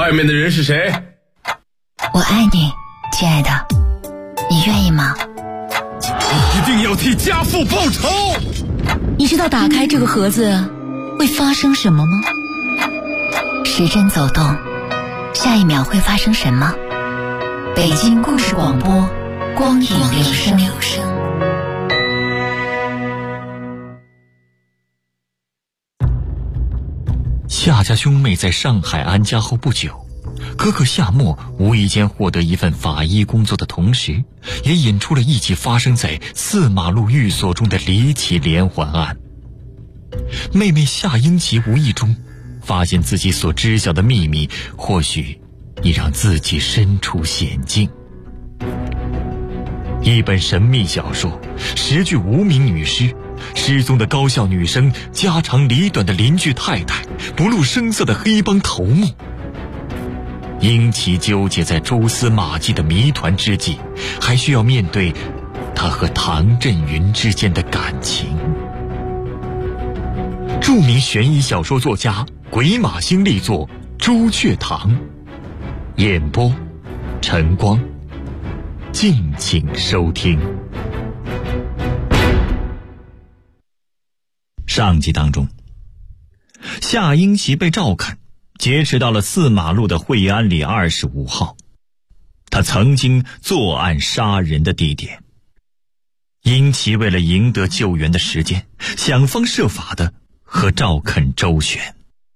外面的人是谁？ 我爱你，亲爱的，你愿意吗？ 一定要替家父报仇！ 你知道打开这个盒子会发生什么吗？时针走动，下一秒会发生什么？北京故事广播，光影留声。 夏家兄妹在上海安家后不久，哥哥夏沫无意间获得一份法医工作的同时，也引出了一起发生在4马路寓所中的离奇连环案。妹妹夏英奇无意中发现自己所知晓的秘密，或许已让自己身处险境。一本神秘小说，10具无名女尸，失踪的高校女生，家长里短的邻居太太，不露声色的黑帮头目。英奇纠结在蛛丝马迹的谜团之际，还需要面对他和唐振云之间的感情。著名悬疑小说作家鬼马星力作《朱雀堂》，演播晨光，敬请收听。上集当中，夏英奇被赵肯劫持到了4马路的惠安里25号，他曾经作案杀人的地点。英奇为了赢得救援的时间，想方设法的和赵肯周旋。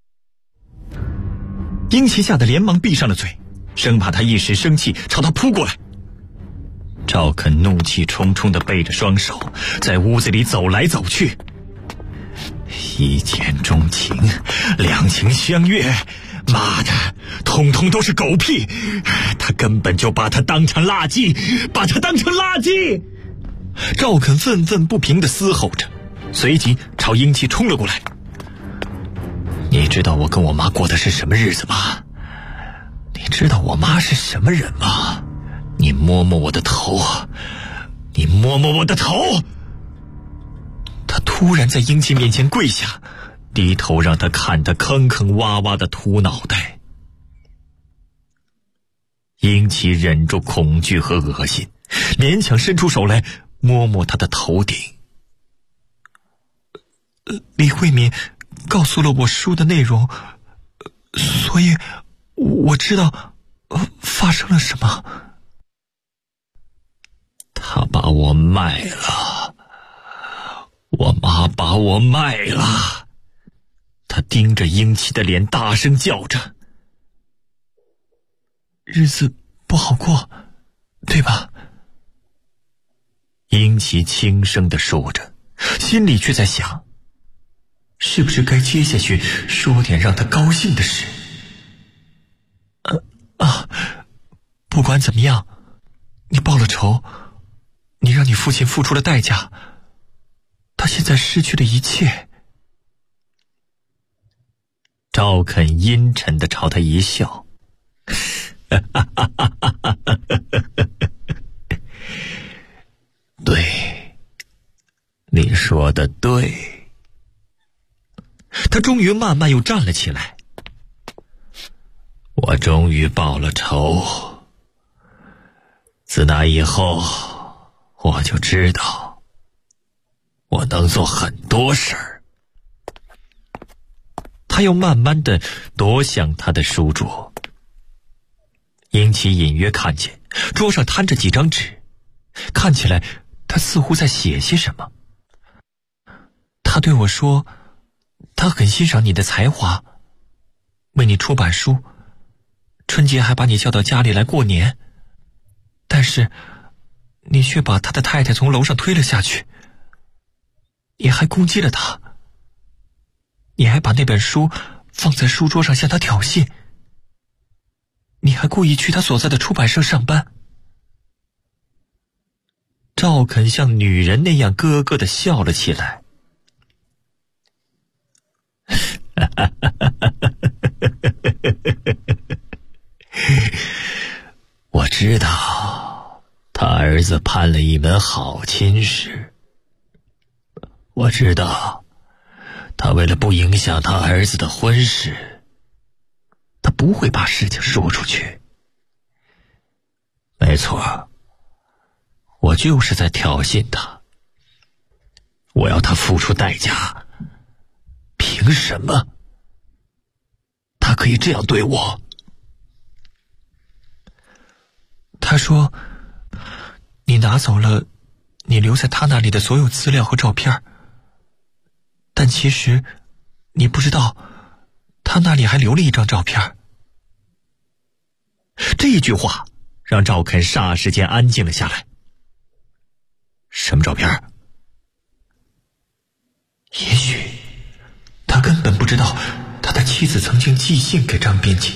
英奇吓得连忙闭上了嘴，生怕他一时生气朝他扑过来。赵肯怒气冲冲地背着双手在屋子里走来走去。一见钟情，两情相悦，妈的，通通都是狗屁！他根本就把他当成垃圾，把他当成垃圾！赵肯愤愤不平地嘶吼着，随即朝英奇冲了过来。你知道我跟我妈过的是什么日子吗？你知道我妈是什么人吗？你摸摸我的头，你摸摸我的头！他突然在英奇面前跪下，低头让他看他坑坑洼洼的秃脑袋。英奇忍住恐惧和恶心，勉强伸出手来摸摸他的头顶。李慧敏告诉了我书的内容，所以我知道发生了什么。他把我卖了，我妈把我卖了。他盯着英奇的脸大声叫着。日子不好过，对吧？英奇轻声地说着，心里却在想，是不是该接下去说点让他高兴的事。不管怎么样，你报了仇，你让你父亲付出了代价，他现在失去了一切。赵肯阴沉地朝他一笑，对，你说的对。他终于慢慢又站了起来。我终于报了仇，自那以后我就知道我能做很多事儿。他又慢慢地踱向他的书桌。英奇隐约看见桌上摊着几张纸，看起来他似乎在写些什么。他对我说，他很欣赏你的才华，为你出版书，春节还把你叫到家里来过年，但是你却把他的太太从楼上推了下去，你还攻击了他，你还把那本书放在书桌上向他挑衅，你还故意去他所在的出版社上班。赵肯像女人那样咯咯地笑了起来。我知道他儿子攀了一门好亲事，我知道他为了不影响他儿子的婚事，他不会把事情说出去。没错，我就是在挑衅他，我要他付出代价。凭什么他可以这样对我？他说，你拿走了你留在他那里的所有资料和照片，但其实你不知道他那里还留了一张照片。这句话让赵肯霎时间安静了下来。什么照片？也许他根本不知道他的妻子曾经寄信给张编辑。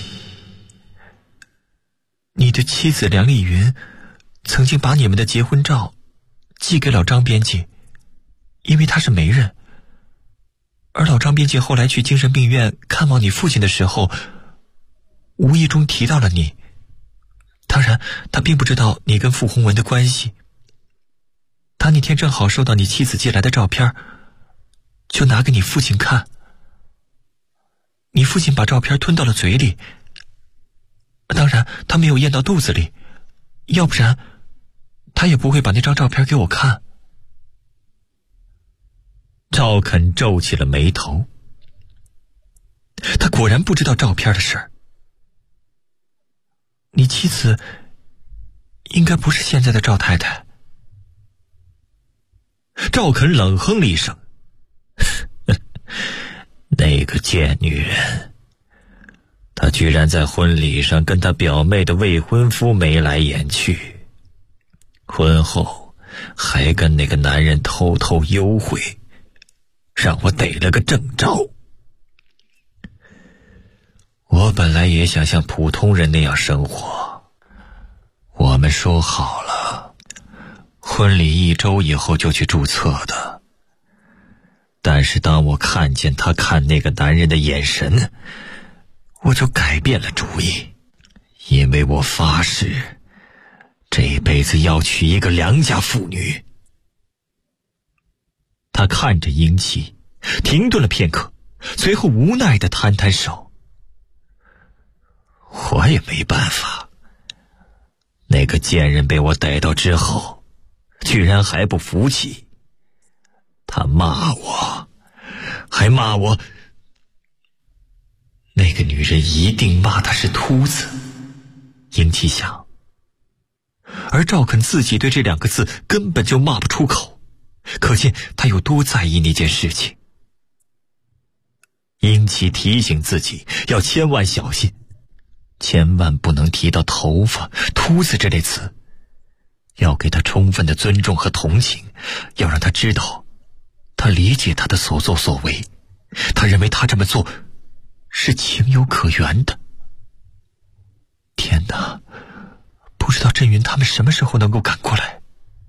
你的妻子梁丽云曾经把你们的结婚照寄给老张编辑，因为他是媒人。而老张编辑后来去精神病院看望你父亲的时候，无意中提到了你。当然，他并不知道你跟傅红文的关系。他那天正好收到你妻子寄来的照片，就拿给你父亲看。你父亲把照片吞到了嘴里，当然他没有咽到肚子里，要不然他也不会把那张照片给我看。赵肯皱起了眉头，他果然不知道照片的事儿。你妻子应该不是现在的赵太太。赵肯冷哼了一声，那个贱女人，她居然在婚礼上跟她表妹的未婚夫眉来眼去，婚后还跟那个男人偷偷幽会，让我逮了个正着。我本来也想像普通人那样生活，我们说好了，婚礼1周以后就去注册的。但是当我看见他看那个男人的眼神，我就改变了主意，因为我发誓这辈子要娶一个良家妇女。他看着英妻，停顿了片刻，随后无奈地摊摊手。我也没办法，那个贱人被我逮到之后，居然还不服气，他骂我，还骂我，那个女人一定骂他是秃子。英妻想，而赵肯自己对这2个字根本就骂不出口，可见他有多在意那件事情。英妻提醒自己要千万小心，千万不能提到头发、秃子这类词，要给他充分的尊重和同情，要让他知道他理解他的所作所为，他认为他这么做是情有可原的。天哪，不知道振云他们什么时候能够赶过来。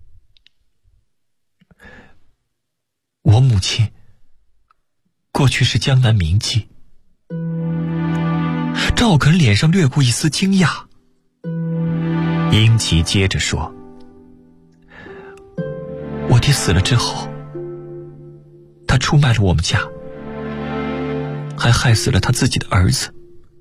我母亲过去是江南名妓。赵肯脸上掠过一丝惊讶。英奇接着说，我爹死了之后，他出卖了我们家，还害死了他自己的儿子。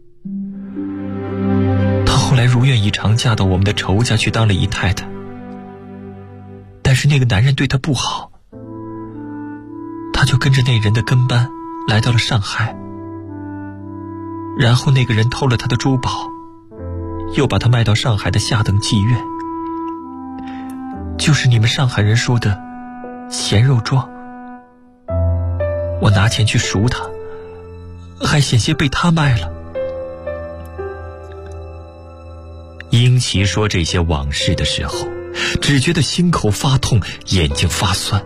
他后来如愿以偿嫁到我们的仇家去当了姨太太，但是那个男人对他不好，他就跟着那人的跟班来到了上海，然后那个人偷了他的珠宝，又把他卖到上海的下等妓院，就是你们上海人说的咸肉庄。我拿钱去赎他，还险些被他卖了。英奇说这些往事的时候，只觉得心口发痛，眼睛发酸。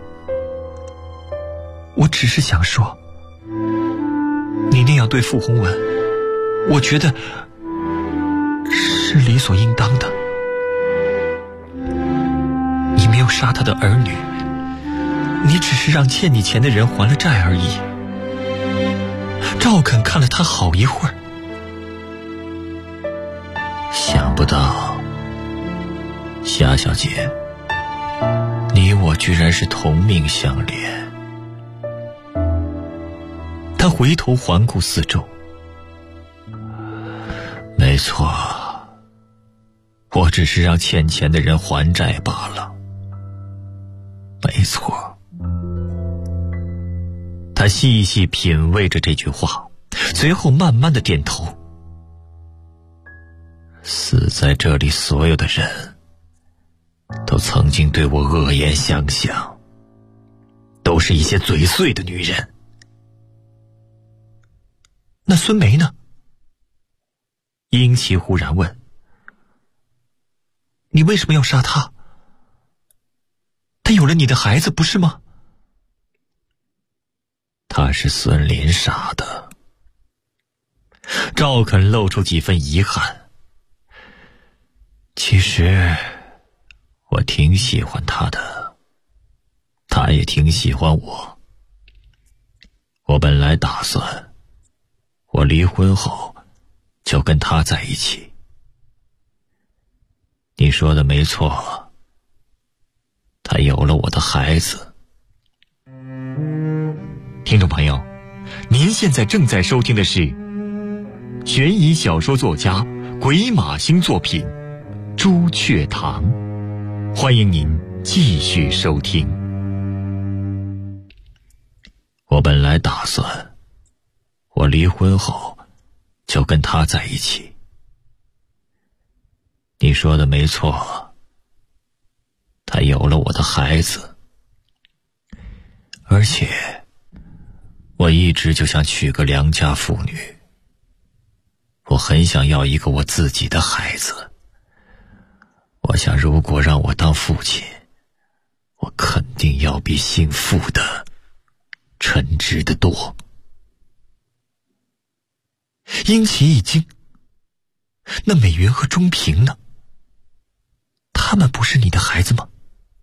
我只是想说，你那样对傅红文，我觉得是理所应当的。你没有杀他的儿女，你只是让欠你钱的人还了债而已。赵肯看了他好一会儿，想不到夏小姐，你我居然是同命相连。他回头环顾四周， 错，我只是让欠钱的人还债罢了。没错。他细细品味着这句话，随后慢慢的点头。死在这里所有的人都曾经对我恶言相向，都是一些嘴碎的女人。那孙梅呢？殷琦忽然问。你为什么要杀她？她有了你的孩子，不是吗？她是孙林杀的。赵肯露出几分遗憾。其实我挺喜欢她的，她也挺喜欢我。我本来打算我离婚后就跟她在一起。你说的没错，她有了我的孩子。听众朋友，您现在正在收听的是悬疑小说作家鬼马星作品《朱雀堂》，欢迎您继续收听。我本来打算我离婚后就跟他在一起。你说的没错，他有了我的孩子，而且我一直就想娶个良家妇女，我很想要一个我自己的孩子。我想如果让我当父亲，我肯定要比姓傅的称职得多。殷琦一惊，那美云和钟平呢？他们不是你的孩子吗？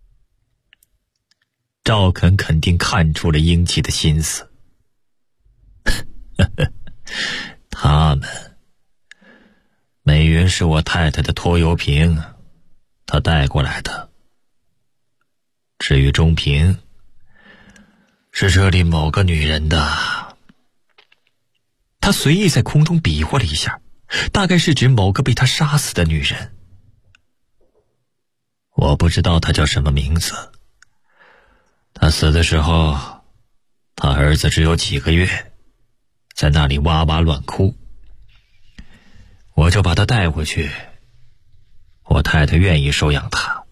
赵肯定看出了殷琦的心思。他们，美云是我太太的拖油瓶，她带过来的。至于钟平，是这里某个女人的。他随意在空中比划了一下，大概是指某个被他杀死的女人。我不知道她叫什么名字。她死的时候，她儿子只有几个月，在那里哇哇乱哭。我就把她带回去，我太太愿意收养她。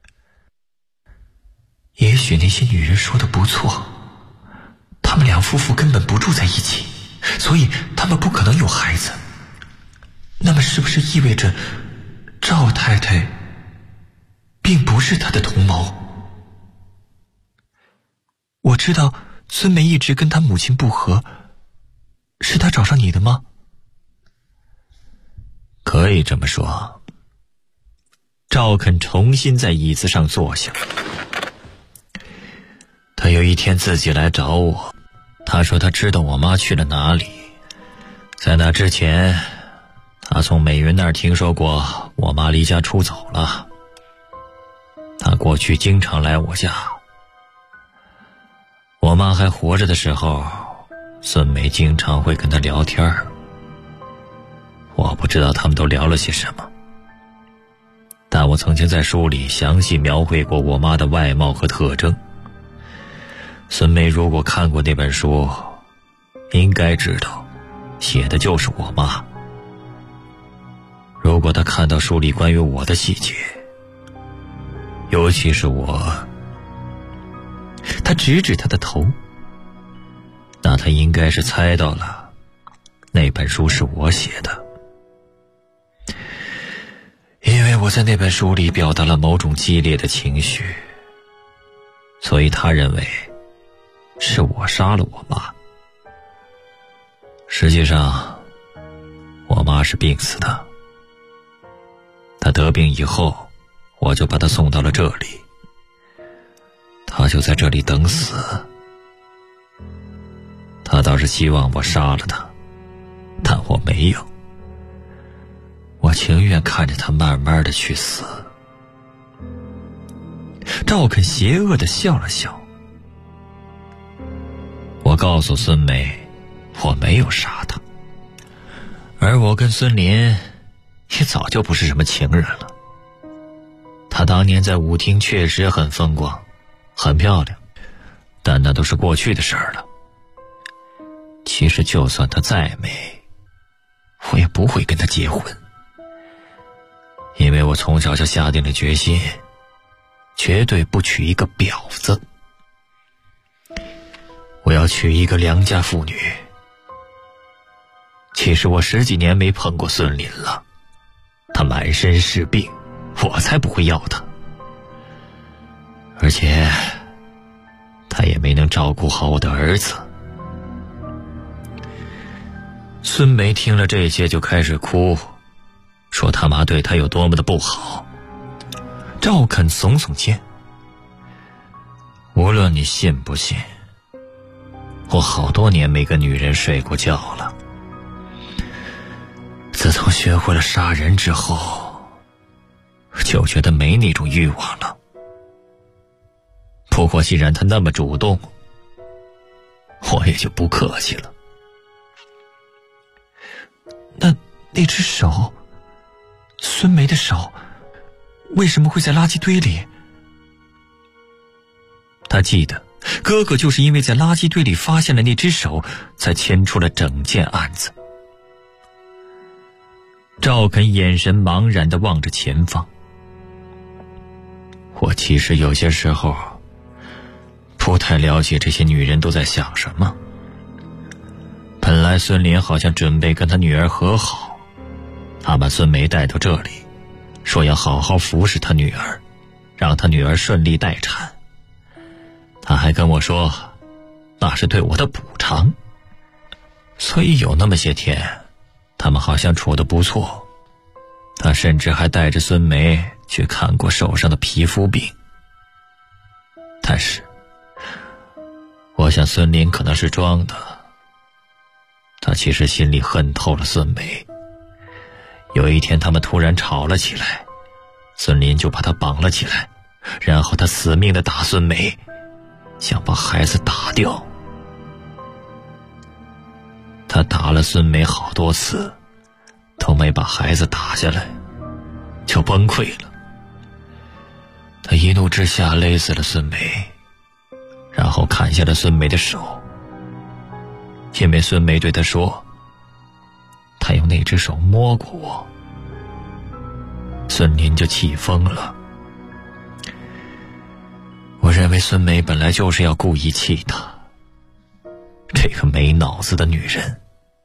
也许那些女人说的不错，他们两夫妇根本不住在一起，所以他们不可能有孩子。那么是不是意味着赵太太并不是他的同谋？我知道孙梅一直跟他母亲不和，是他找上你的吗？可以这么说。赵肯重新在椅子上坐下。他有一天自己来找我，他说他知道我妈去了哪里。在那之前，他从美云那儿听说过我妈离家出走了。他过去经常来我家。我妈还活着的时候，孙梅经常会跟他聊天。我不知道他们都聊了些什么，但我曾经在书里详细描绘过我妈的外貌和特征。孙梅如果看过那本书，应该知道写的就是我妈。如果她看到书里关于我的细节，尤其是她指指她的头，那她应该是猜到了那本书是我写的。因为我在那本书里表达了某种激烈的情绪，所以她认为是我杀了我妈。实际上我妈是病死的，她得病以后，我就把她送到了这里，她就在这里等死。她倒是希望我杀了她，但我没有，我情愿看着她慢慢的去死。赵肯邪恶地笑了笑。我告诉孙梅，我没有杀她，而我跟孙林也早就不是什么情人了。她当年在舞厅确实很风光，很漂亮，但那都是过去的事儿了。其实就算她再美，我也不会跟她结婚，因为我从小就下定了决心，绝对不娶一个婊子，我要娶一个良家妇女。其实我10几年没碰过孙林了，她满身是病，我才不会要她。而且她也没能照顾好我的儿子。孙梅听了这些就开始哭，说他妈对她有多么的不好。赵肯耸耸肩，无论你信不信，我好多年没跟女人睡过觉了。自从学会了杀人之后，就觉得没那种欲望了。不过既然他那么主动，我也就不客气了。那只手，孙梅的手，为什么会在垃圾堆里？他记得哥哥就是因为在垃圾堆里发现了那只手，才牵出了整件案子。赵肯眼神茫然地望着前方。我其实有些时候不太了解这些女人都在想什么。本来孙林好像准备跟他女儿和好，他把孙梅带到这里，说要好好服侍他女儿，让他女儿顺利待产。他还跟我说那是对我的补偿。所以有那么些天他们好像处得不错，他甚至还带着孙梅去看过手上的皮肤病。但是我想孙林可能是装的，他其实心里恨透了孙梅。有一天他们突然吵了起来，孙林就把他绑了起来，然后他死命地打孙梅，想把孩子打掉。他打了孙梅好多次，都没把孩子打下来，就崩溃了。他一怒之下勒死了孙梅，然后砍下了孙梅的手。因为孙梅对他说他用那只手摸过我，孙林就气疯了。我认为孙梅本来就是要故意气他，这个没脑子的女人。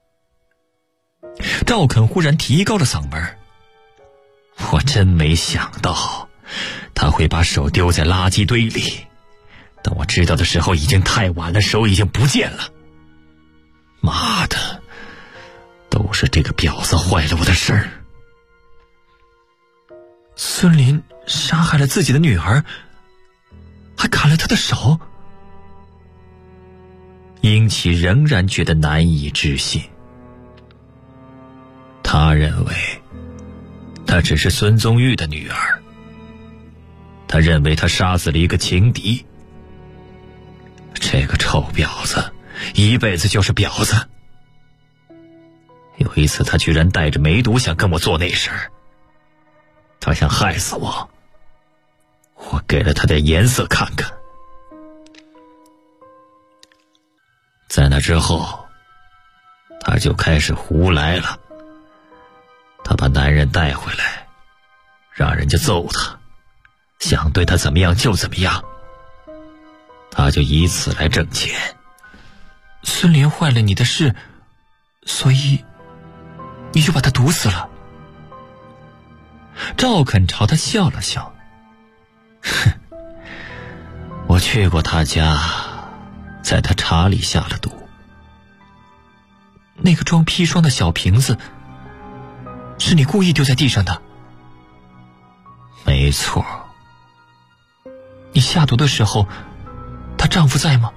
赵肯忽然提高了嗓门，我真没想到他会把手丢在垃圾堆里，等我知道的时候已经太晚了，手已经不见了。妈的，都是这个婊子坏了我的事儿。孙林杀害了自己的女儿，还砍了她的手。殷启仍然觉得难以置信。他认为她只是孙宗玉的女儿，他认为他杀死了一个情敌。这个臭婊子一辈子就是婊子。有一次他居然带着梅毒想跟我做那事儿，他想害死我，我给了他点颜色看看。在那之后他就开始胡来了。他把男人带回来，让人家揍他，想对他怎么样就怎么样，他就以此来挣钱。孙林坏了你的事，所以你就把他毒死了。赵肯朝他笑了笑，哼，我去过他家，在他茶里下了毒。那个装砒霜的小瓶子是你故意丢在地上的？没错。你下毒的时候她丈夫在吗？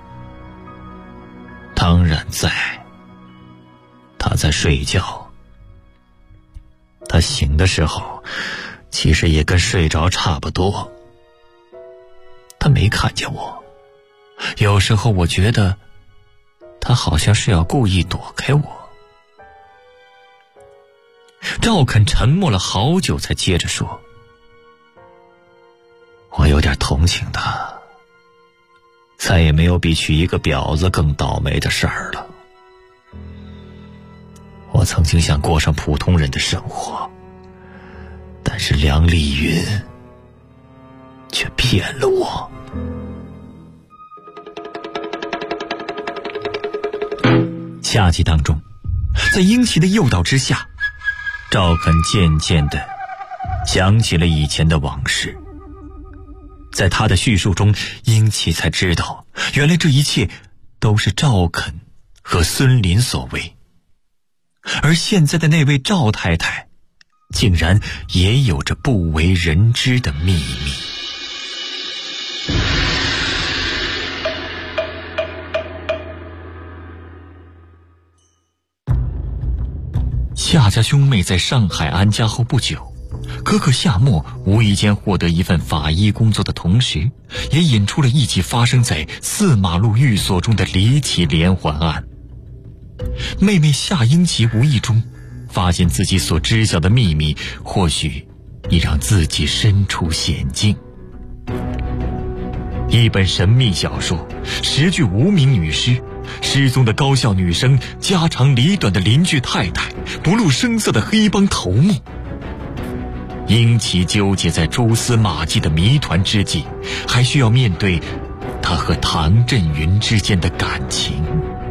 当然在，他在睡觉。他醒的时候其实也跟睡着差不多，他没看见我。有时候我觉得他好像是要故意躲开我。 赵肯沉默了好久才接着说：“我有点同情他，再也没有比娶一个婊子更倒霉的事儿了。我曾经想过上普通人的生活，但是梁丽云却骗了我。”下集当中，在英奇的诱导之下，赵肯渐渐地想起了以前的往事。在他的叙述中，英奇才知道，原来这一切都是赵肯和孙林所为。而现在的那位赵太太，竟然也有着不为人知的秘密。夏家兄妹在上海安家后不久，哥哥夏沫无意间获得一份法医工作的同时，也引出了一起发生在4马路寓所中的离奇连环案。妹妹夏英奇无意中发现自己所知晓的秘密，或许已让自己身处险境。一本神秘小说，10具无名女尸，失踪的高校女生，家长里短的邻居太太，不露声色的黑帮头目。英奇纠结在蛛丝马迹的谜团之际，还需要面对他和唐振云之间的感情。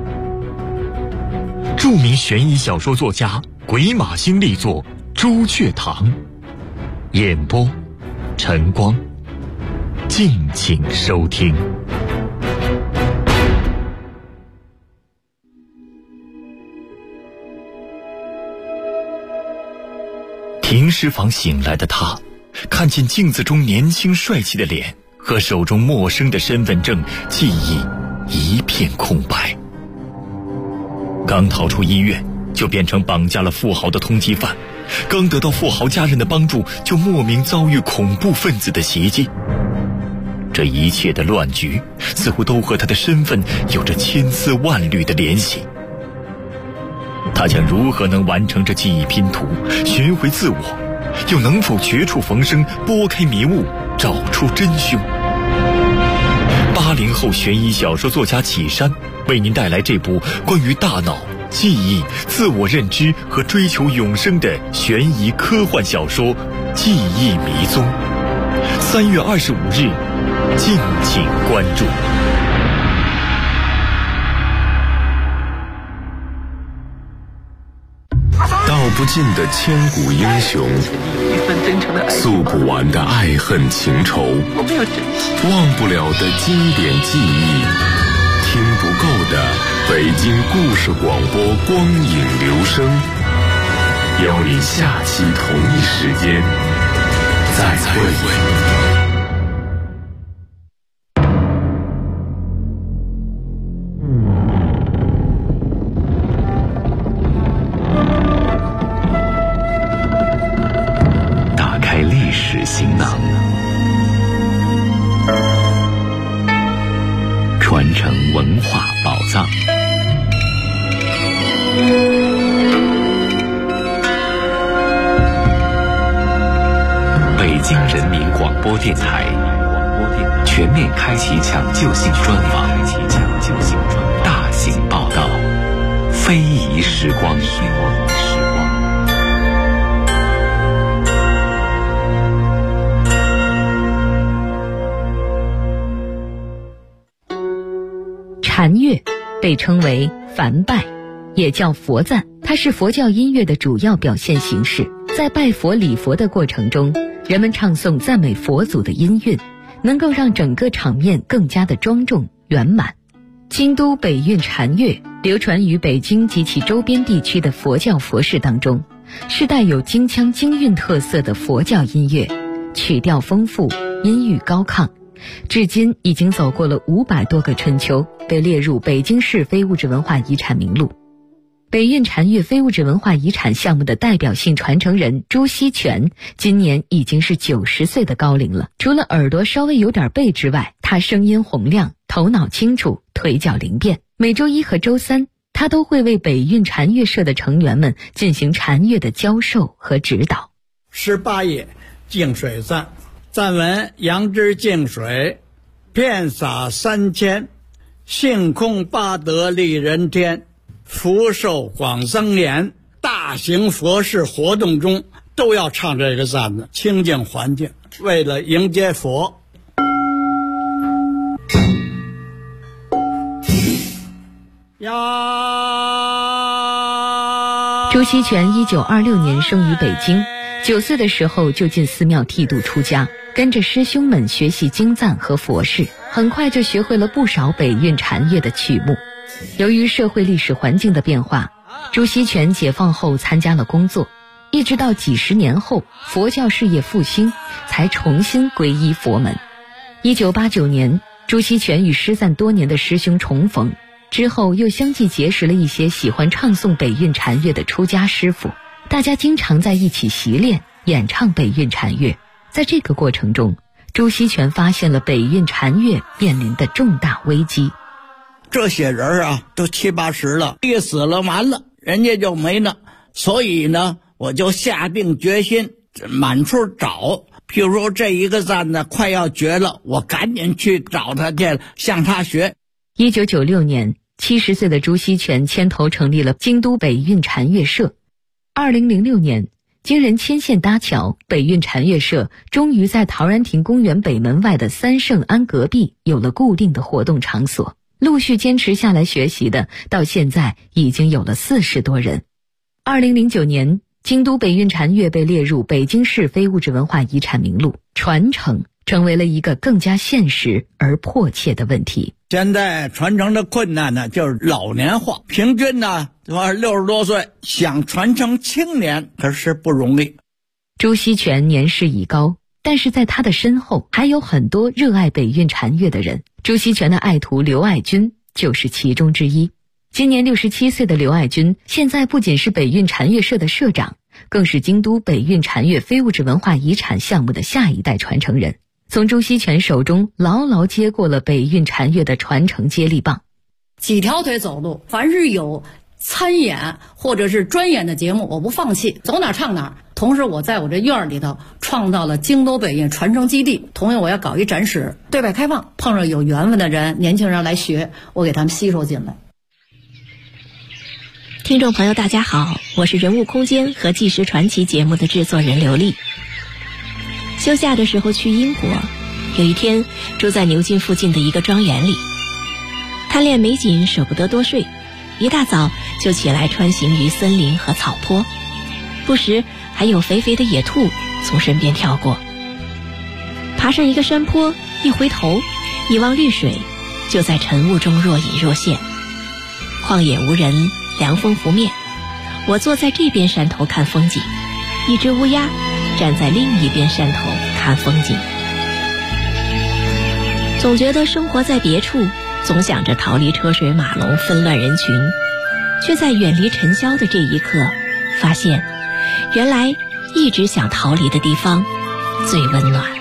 著名悬疑小说作家鬼马星力作《朱雀堂》，演播晨光，敬请收听。停尸房醒来的他，看见镜子中年轻帅气的脸和手中陌生的身份证，记忆一片空白。刚逃出医院，就变成绑架了富豪的通缉犯，刚得到富豪家人的帮助，就莫名遭遇恐怖分子的袭击。这一切的乱局，似乎都和他的身份有着千丝万缕的联系。他将如何能完成这记忆拼图，寻回自我，又能否绝处逢生，拨开迷雾，找出真凶？80后悬疑小说作家启山为您带来这部关于大脑、记忆、自我认知和追求永生的悬疑科幻小说《记忆迷踪》。3月25日，敬请关注。 道不尽的千古英雄，诉不完的爱恨情仇，忘不了的经典记忆，听不够的北京故事广播光影留声。邀您下期同一时间再会。行囊，传承文化宝藏。北京人民广播电台全面开启抢救性专访，大型报道，非遗时光。 禅乐被称为梵拜，也叫佛赞，它是佛教音乐的主要表现形式。在拜佛礼佛的过程中，人们唱诵赞美佛祖的音韵，能够让整个场面更加的庄重圆满。京都北韵禅乐流传于北京及其周边地区的佛教佛事当中，是带有京腔京韵特色的佛教音乐，曲调丰富，音域高亢，至今已经走过了500多个春秋，被列入北京市非物质文化遗产名录。北韵禅乐非物质文化遗产项目的代表性传承人朱锡全，今年已经是90岁的高龄了。除了耳朵稍微有点背之外，他声音洪亮，头脑清楚，腿脚灵便。每周1和周3 他都会为北运禅乐社的成员们进行禅乐的教授和指导。 18页净水赞，赞文：杨枝净水，遍洒3000，性空八德利人天，福寿广增延。大型佛事活动中都要唱这个赞的，清净环境，为了迎接佛。 朱锡全1926年生于北京，9岁的时候就进寺庙剃度出家，跟着师兄们学习经赞和佛事，很快就学会了不少北运禅乐的曲目。由于社会历史环境的变化，朱锡全解放后参加了工作，一直到几十年后佛教事业复兴，才重新皈依佛门。1989年，朱锡全与失散多年的师兄重逢，之后又相继结识了一些喜欢唱诵北运禅乐的出家师傅，大家经常在一起习练演唱北运禅乐。在这个过程中，朱锡全发现了北运禅乐面临的重大危机。 这些人啊都70、80了，一死了完了，人家就没了。所以呢，我就下定决心满处找，譬如说这一个赞呢快要绝了，我赶紧去找他去，向他学。 1996年，70岁的朱锡全牵头成立了京都北运禅乐社。2006年，经人牵线搭桥，北运禅乐社终于在陶然亭公园北门外的三圣庵隔壁有了固定的活动场所。陆续坚持下来学习的，到现在已经有了40多人。2009年，京都北运禅乐被列入北京市非物质文化遗产名录，传承成为了一个更加现实而迫切的问题。 现在传承的困难呢，就是老年化，平均呢60多岁，想传承青年可是不容易。 朱锡全年事已高，但是在他的身后还有很多热爱北运禅乐的人。朱锡全的爱徒刘爱军就是其中之一。今年67岁的刘爱军，现在不仅是北运禅乐社的社长，更是京都北运禅乐非物质文化遗产项目的下一代传承人，从朱锡全手中牢牢接过了北运禅乐的传承接力棒。 几条腿走路，凡是有参演或者是专演的节目，我不放弃，走哪唱哪。同时我在我这院里头创造了京都北运传承基地，同样我要搞一展示，对外开放，碰上有缘分的人，年轻人来学，我给他们吸收进来。 听众朋友大家好，我是人物空间和纪实传奇节目的制作人刘丽。休假的时候去英国，有一天住在牛津附近的一个庄园里，贪恋美景舍不得多睡，一大早就起来穿行于森林和草坡，不时还有肥肥的野兔从身边跳过。爬上一个山坡，一回头一望绿水，就在晨雾中若隐若现。旷野无人，凉风拂面，我坐在这边山头看风景，一只乌鸦站在另一边山头看风景。总觉得生活在别处，总想着逃离车水马龙纷乱人群，却在远离尘嚣的这一刻发现，原来一直想逃离的地方最温暖。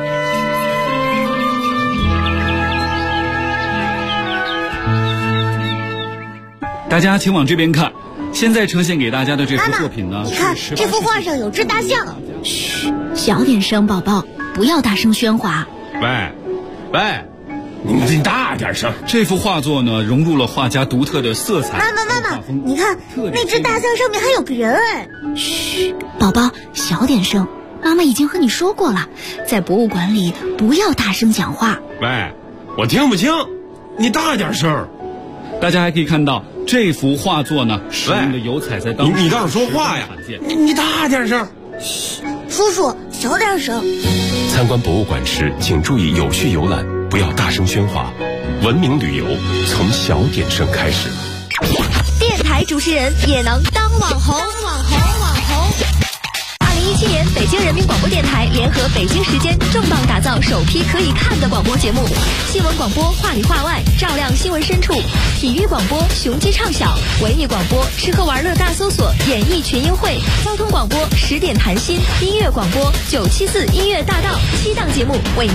大家请往这边看，现在呈现给大家的这幅作品呢， 你看这幅画上有只大象。 嘘，小点声，宝宝，不要大声喧哗。 喂，你大点声。 这幅画作呢，融入了画家独特的色彩。 妈妈，你看那只大象上面还有个人哎。 嘘，宝宝，小点声。妈妈已经和你说过了，在博物馆里不要大声讲话。 喂，我听不清，你大点声。 大家还可以看到这幅画作呢，使用的油彩在当时你倒是说话呀！你大点声。 嘘，叔叔，小点声。 参观博物馆时，请注意有序游览，不要大声喧哗。文明旅游从小点声开始。 电台主持人也能当网红。2017年，北京人民广播电台联合北京时间重磅打造首批可以看的广播节目，新闻广播话里话外，照亮新闻深处；体育广播雄鸡唱晓，文艺广播吃喝玩乐大搜索，演艺群英会；交通广播10点谈心，音乐广播974音乐大道，7档节目为您